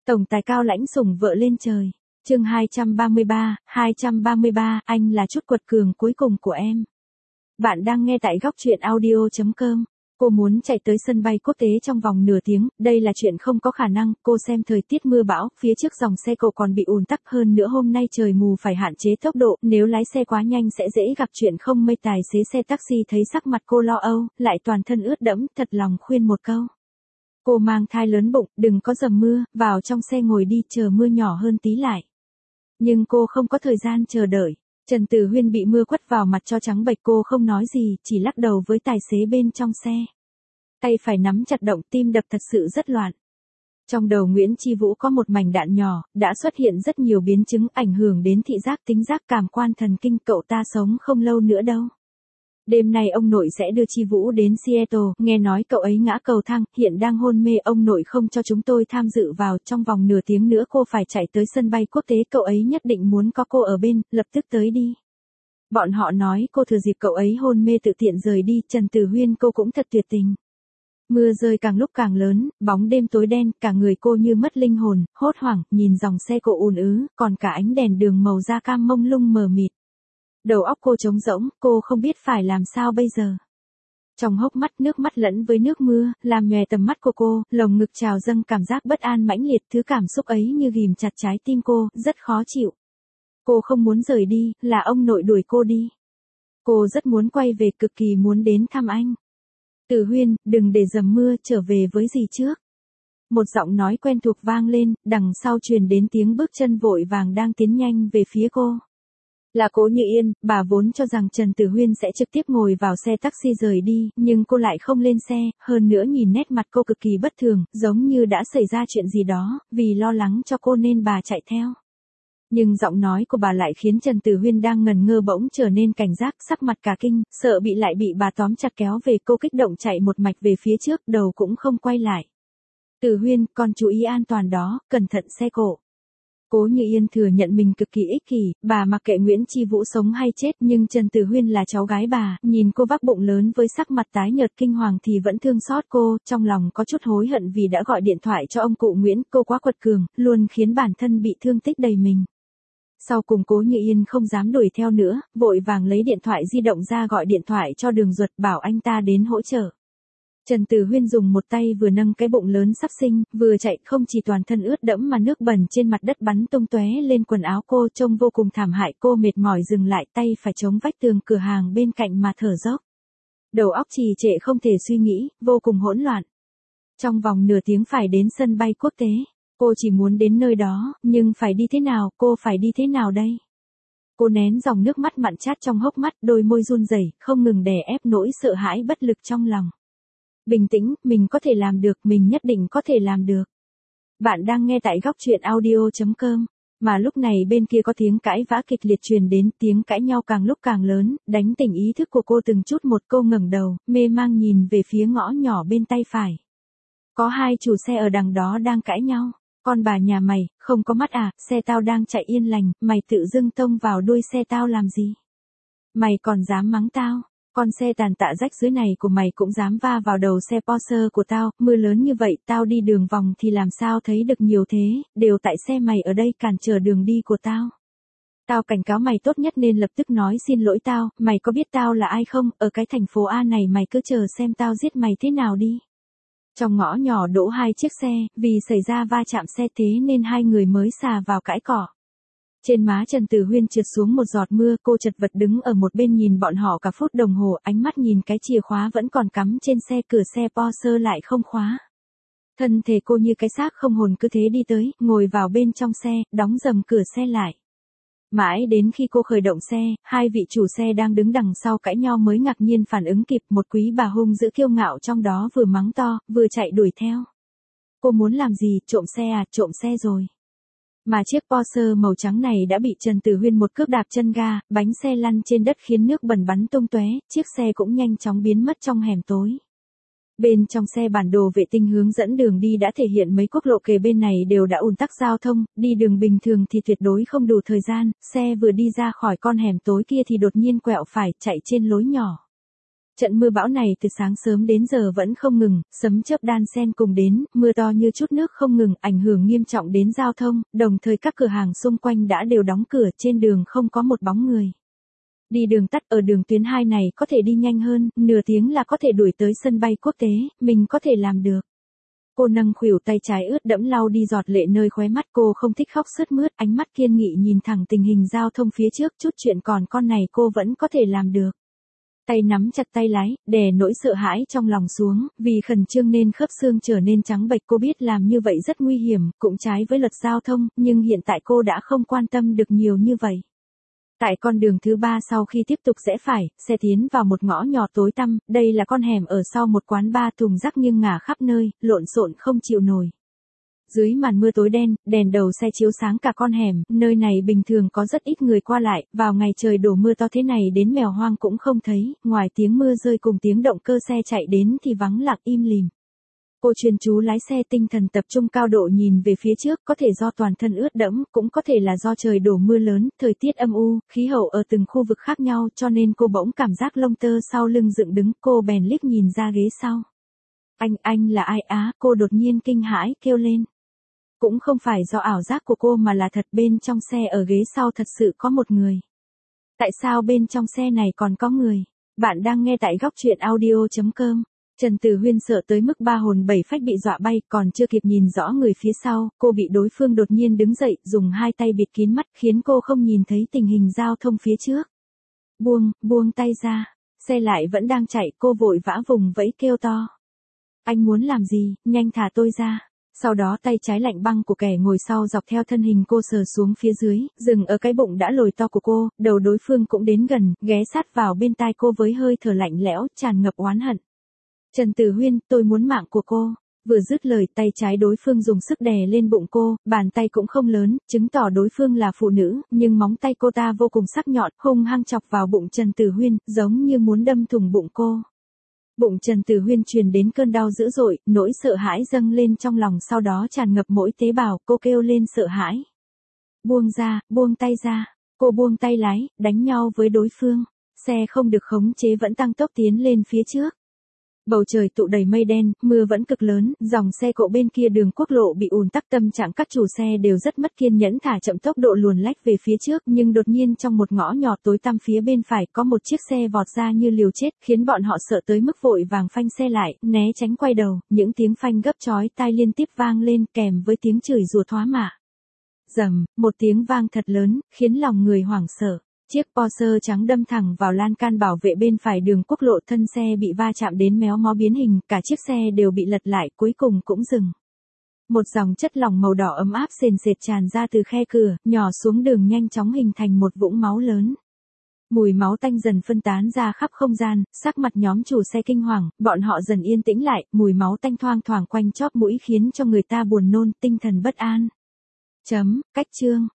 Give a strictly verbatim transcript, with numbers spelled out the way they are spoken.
Tổng tài cao lãnh sủng vợ lên trời. Chương hai trăm ba mươi ba, hai trăm ba mươi ba, anh là chút quật cường cuối cùng của em. Bạn đang nghe tại góc truyện audio chấm com. Cô muốn chạy tới sân bay quốc tế trong vòng nửa tiếng, đây là chuyện không có khả năng, cô xem thời tiết mưa bão, phía trước dòng xe cộ còn bị ùn tắc hơn nữa hôm nay trời mù phải hạn chế tốc độ, nếu lái xe quá nhanh sẽ dễ gặp chuyện không may. Tài xế xe taxi thấy sắc mặt cô lo âu, lại toàn thân ướt đẫm, thật lòng khuyên một câu. Cô mang thai lớn bụng, đừng có dầm mưa, vào trong xe ngồi đi, chờ mưa nhỏ hơn tí lại. Nhưng cô không có thời gian chờ đợi. Trần Tử Huyên bị mưa quất vào mặt cho trắng bệch, cô không nói gì, chỉ lắc đầu với tài xế bên trong xe. Tay phải nắm chặt động, tim đập thật sự rất loạn. Trong đầu Nguyễn Chi Vũ có một mảnh đạn nhỏ, đã xuất hiện rất nhiều biến chứng ảnh hưởng đến thị giác, tính giác, cảm quan thần kinh, cậu ta sống không lâu nữa đâu. Đêm nay ông nội sẽ đưa Chi Vũ đến Seattle, nghe nói cậu ấy ngã cầu thang, hiện đang hôn mê, ông nội không cho chúng tôi tham dự vào, trong vòng nửa tiếng nữa cô phải chạy tới sân bay quốc tế, cậu ấy nhất định muốn có cô ở bên, lập tức tới đi. Bọn họ nói cô thừa dịp cậu ấy hôn mê tự tiện rời đi, Trần Tử Huyên cô cũng thật tuyệt tình. Mưa rơi càng lúc càng lớn, bóng đêm tối đen, cả người cô như mất linh hồn, hốt hoảng, nhìn dòng xe cộ ùn ứ, còn cả ánh đèn đường màu da cam mông lung mờ mịt. Đầu óc cô trống rỗng, cô không biết phải làm sao bây giờ. Trong hốc mắt nước mắt lẫn với nước mưa, làm nhòe tầm mắt của cô, lồng ngực trào dâng cảm giác bất an mãnh liệt, thứ cảm xúc ấy như ghìm chặt trái tim cô, rất khó chịu. Cô không muốn rời đi, là ông nội đuổi cô đi. Cô rất muốn quay về, cực kỳ muốn đến thăm anh. Tử Huyên, đừng để dầm mưa, trở về với dì trước. Một giọng nói quen thuộc vang lên, đằng sau truyền đến tiếng bước chân vội vàng đang tiến nhanh về phía cô. Là Cố Như Yên, bà vốn cho rằng Trần Tử Huyên sẽ trực tiếp ngồi vào xe taxi rời đi, nhưng cô lại không lên xe, hơn nữa nhìn nét mặt cô cực kỳ bất thường, giống như đã xảy ra chuyện gì đó, vì lo lắng cho cô nên bà chạy theo. Nhưng giọng nói của bà lại khiến Trần Tử Huyên đang ngần ngơ bỗng trở nên cảnh giác, sắc mặt cả kinh, sợ bị lại bị bà tóm chặt kéo về, cô kích động chạy một mạch về phía trước, đầu cũng không quay lại. Tử Huyên, con chú ý an toàn đó, cẩn thận xe cộ. Cố Như Yên thừa nhận mình cực kỳ ích kỷ, bà mặc kệ Nguyễn Chi Vũ sống hay chết, nhưng Trần Tử Huyên là cháu gái bà, nhìn cô vác bụng lớn với sắc mặt tái nhợt kinh hoàng thì vẫn thương xót cô, trong lòng có chút hối hận vì đã gọi điện thoại cho ông cụ Nguyễn, cô quá quật cường, luôn khiến bản thân bị thương tích đầy mình. Sau cùng Cố Như Yên không dám đuổi theo nữa, vội vàng lấy điện thoại di động ra gọi điện thoại cho Đường Duật bảo anh ta đến hỗ trợ. Trần Tử Huyên dùng một tay vừa nâng cái bụng lớn sắp sinh, vừa chạy, không chỉ toàn thân ướt đẫm mà nước bẩn trên mặt đất bắn tung tóe lên quần áo cô, trông vô cùng thảm hại. Cô mệt mỏi dừng lại, tay phải chống vách tường cửa hàng bên cạnh mà thở dốc. Đầu óc trì trệ không thể suy nghĩ, vô cùng hỗn loạn. Trong vòng nửa tiếng phải đến sân bay quốc tế, cô chỉ muốn đến nơi đó, nhưng phải đi thế nào, cô phải đi thế nào đây? Cô nén dòng nước mắt mặn chát trong hốc mắt, đôi môi run rẩy, không ngừng đè ép nỗi sợ hãi bất lực trong lòng. Bình tĩnh, mình có thể làm được, mình nhất định có thể làm được. Bạn đang nghe tại góc truyện audio chấm com, mà lúc này bên kia có tiếng cãi vã kịch liệt truyền đến, tiếng cãi nhau càng lúc càng lớn, đánh tỉnh ý thức của cô từng chút một. Cô ngẩng đầu, mê mang nhìn về phía ngõ nhỏ bên tay phải. Có hai chủ xe ở đằng đó đang cãi nhau. Con bà nhà mày, không có mắt à, xe tao đang chạy yên lành, mày tự dưng tông vào đuôi xe tao làm gì? Mày còn dám mắng tao? Con xe tàn tạ rách dưới này của mày cũng dám va vào đầu xe Porsche của tao, mưa lớn như vậy, tao đi đường vòng thì làm sao thấy được nhiều thế, đều tại xe mày ở đây cản trở đường đi của tao. Tao cảnh cáo mày tốt nhất nên lập tức nói xin lỗi tao, mày có biết tao là ai không, ở cái thành phố A này mày cứ chờ xem tao giết mày thế nào đi. Trong ngõ nhỏ đỗ hai chiếc xe, vì xảy ra va chạm xe thế nên hai người mới xà vào cãi cỏ. Trên má Trần Tử Huyên trượt xuống một giọt mưa, cô chật vật đứng ở một bên nhìn bọn họ cả phút đồng hồ, ánh mắt nhìn cái chìa khóa vẫn còn cắm trên xe, cửa xe Porsche lại không khóa. Thân thể cô như cái xác không hồn cứ thế đi tới, ngồi vào bên trong xe, đóng dầm cửa xe lại. Mãi đến khi cô khởi động xe, hai vị chủ xe đang đứng đằng sau cãi nhau mới ngạc nhiên phản ứng kịp, một quý bà hung dữ kiêu ngạo trong đó vừa mắng to, vừa chạy đuổi theo. Cô muốn làm gì, trộm xe à, trộm xe rồi. Mà chiếc Porsche màu trắng này đã bị Trần Tử Huyên một cước đạp chân ga, bánh xe lăn trên đất khiến nước bẩn bắn tung tóe, chiếc xe cũng nhanh chóng biến mất trong hẻm tối. Bên trong xe bản đồ vệ tinh hướng dẫn đường đi đã thể hiện mấy quốc lộ kề bên này đều đã ùn tắc giao thông, đi đường bình thường thì tuyệt đối không đủ thời gian, xe vừa đi ra khỏi con hẻm tối kia thì đột nhiên quẹo phải, chạy trên lối nhỏ. Trận mưa bão này từ sáng sớm đến giờ vẫn không ngừng, sấm chớp đan xen cùng đến, mưa to như chút nước không ngừng, ảnh hưởng nghiêm trọng đến giao thông, đồng thời các cửa hàng xung quanh đã đều đóng cửa, trên đường không có một bóng người. Đi đường tắt ở đường tuyến hai này có thể đi nhanh hơn, nửa tiếng là có thể đuổi tới sân bay quốc tế, mình có thể làm được. Cô nâng khuỷu tay trái ướt đẫm lau đi giọt lệ nơi khóe mắt, cô không thích khóc sướt mướt, ánh mắt kiên nghị nhìn thẳng tình hình giao thông phía trước, chút chuyện còn con này cô vẫn có thể làm được. Tay nắm chặt tay lái, đè nỗi sợ hãi trong lòng xuống, vì khẩn trương nên khớp xương trở nên trắng bệch, cô biết làm như vậy rất nguy hiểm, cũng trái với luật giao thông, nhưng hiện tại cô đã không quan tâm được nhiều như vậy. Tại con đường thứ ba sau khi tiếp tục rẽ phải, xe tiến vào một ngõ nhỏ tối tăm, đây là con hẻm ở sau một quán bar, thùng rác nghiêng ngả khắp nơi, lộn xộn không chịu nổi. Dưới màn mưa tối đen, đèn đầu xe chiếu sáng cả con hẻm, nơi này bình thường có rất ít người qua lại, vào ngày trời đổ mưa to thế này đến mèo hoang cũng không thấy, ngoài tiếng mưa rơi cùng tiếng động cơ xe chạy đến thì vắng lặng im lìm. Cô chuyên chú lái xe, tinh thần tập trung cao độ nhìn về phía trước, có thể do toàn thân ướt đẫm, cũng có thể là do trời đổ mưa lớn, thời tiết âm u, khí hậu ở từng khu vực khác nhau, cho nên cô bỗng cảm giác lông tơ sau lưng dựng đứng, cô bèn liếc nhìn ra ghế sau. Anh, anh là ai á? Cô đột nhiên kinh hãi, kêu lên. Cũng không phải do ảo giác của cô mà là thật, bên trong xe ở ghế sau thật sự có một người. Tại sao bên trong xe này còn có người? Bạn đang nghe tại góc truyện audio chấm com. Trần Tử Huyên sợ tới mức ba hồn bảy phách bị dọa bay, còn chưa kịp nhìn rõ người phía sau, cô bị đối phương đột nhiên đứng dậy, dùng hai tay bịt kín mắt, khiến cô không nhìn thấy tình hình giao thông phía trước. Buông, buông tay ra, xe lại vẫn đang chạy, cô vội vã vùng vẫy kêu to. Anh muốn làm gì, nhanh thả tôi ra. Sau đó tay trái lạnh băng của kẻ ngồi sau dọc theo thân hình cô sờ xuống phía dưới, dừng ở cái bụng đã lồi to của cô, đầu đối phương cũng đến gần, ghé sát vào bên tai cô với hơi thở lạnh lẽo, tràn ngập oán hận. Trần Tử Huyên, tôi muốn mạng của cô. Vừa dứt lời, tay trái đối phương dùng sức đè lên bụng cô, bàn tay cũng không lớn, chứng tỏ đối phương là phụ nữ, nhưng móng tay cô ta vô cùng sắc nhọn, hung hăng chọc vào bụng Trần Tử Huyên, giống như muốn đâm thủng bụng cô. Bụng Trần Tử Huyên truyền đến cơn đau dữ dội, nỗi sợ hãi dâng lên trong lòng, sau đó tràn ngập mỗi tế bào, cô kêu lên sợ hãi. Buông ra, buông tay ra, cô buông tay lái, đánh nhau với đối phương, xe không được khống chế vẫn tăng tốc tiến lên phía trước. Bầu trời tụ đầy mây đen, mưa vẫn cực lớn, dòng xe cộ bên kia đường quốc lộ bị ùn tắc, tâm trạng các chủ xe đều rất mất kiên nhẫn thả chậm tốc độ luồn lách về phía trước, nhưng đột nhiên trong một ngõ nhỏ tối tăm phía bên phải có một chiếc xe vọt ra như liều chết, khiến bọn họ sợ tới mức vội vàng phanh xe lại, né tránh quay đầu, những tiếng phanh gấp chói tai liên tiếp vang lên kèm với tiếng chửi rủa thoá mạ. Rầm, một tiếng vang thật lớn, khiến lòng người hoảng sợ. Chiếc Porsche trắng đâm thẳng vào lan can bảo vệ bên phải đường quốc lộ, thân xe bị va chạm đến méo mó biến hình, cả chiếc xe đều bị lật lại, cuối cùng cũng dừng. Một dòng chất lỏng màu đỏ ấm áp sền sệt tràn ra từ khe cửa, nhỏ xuống đường nhanh chóng hình thành một vũng máu lớn. Mùi máu tanh dần phân tán ra khắp không gian, sắc mặt nhóm chủ xe kinh hoàng, bọn họ dần yên tĩnh lại, mùi máu tanh thoang thoảng quanh chóp mũi khiến cho người ta buồn nôn, tinh thần bất an. Chấm, cách chương.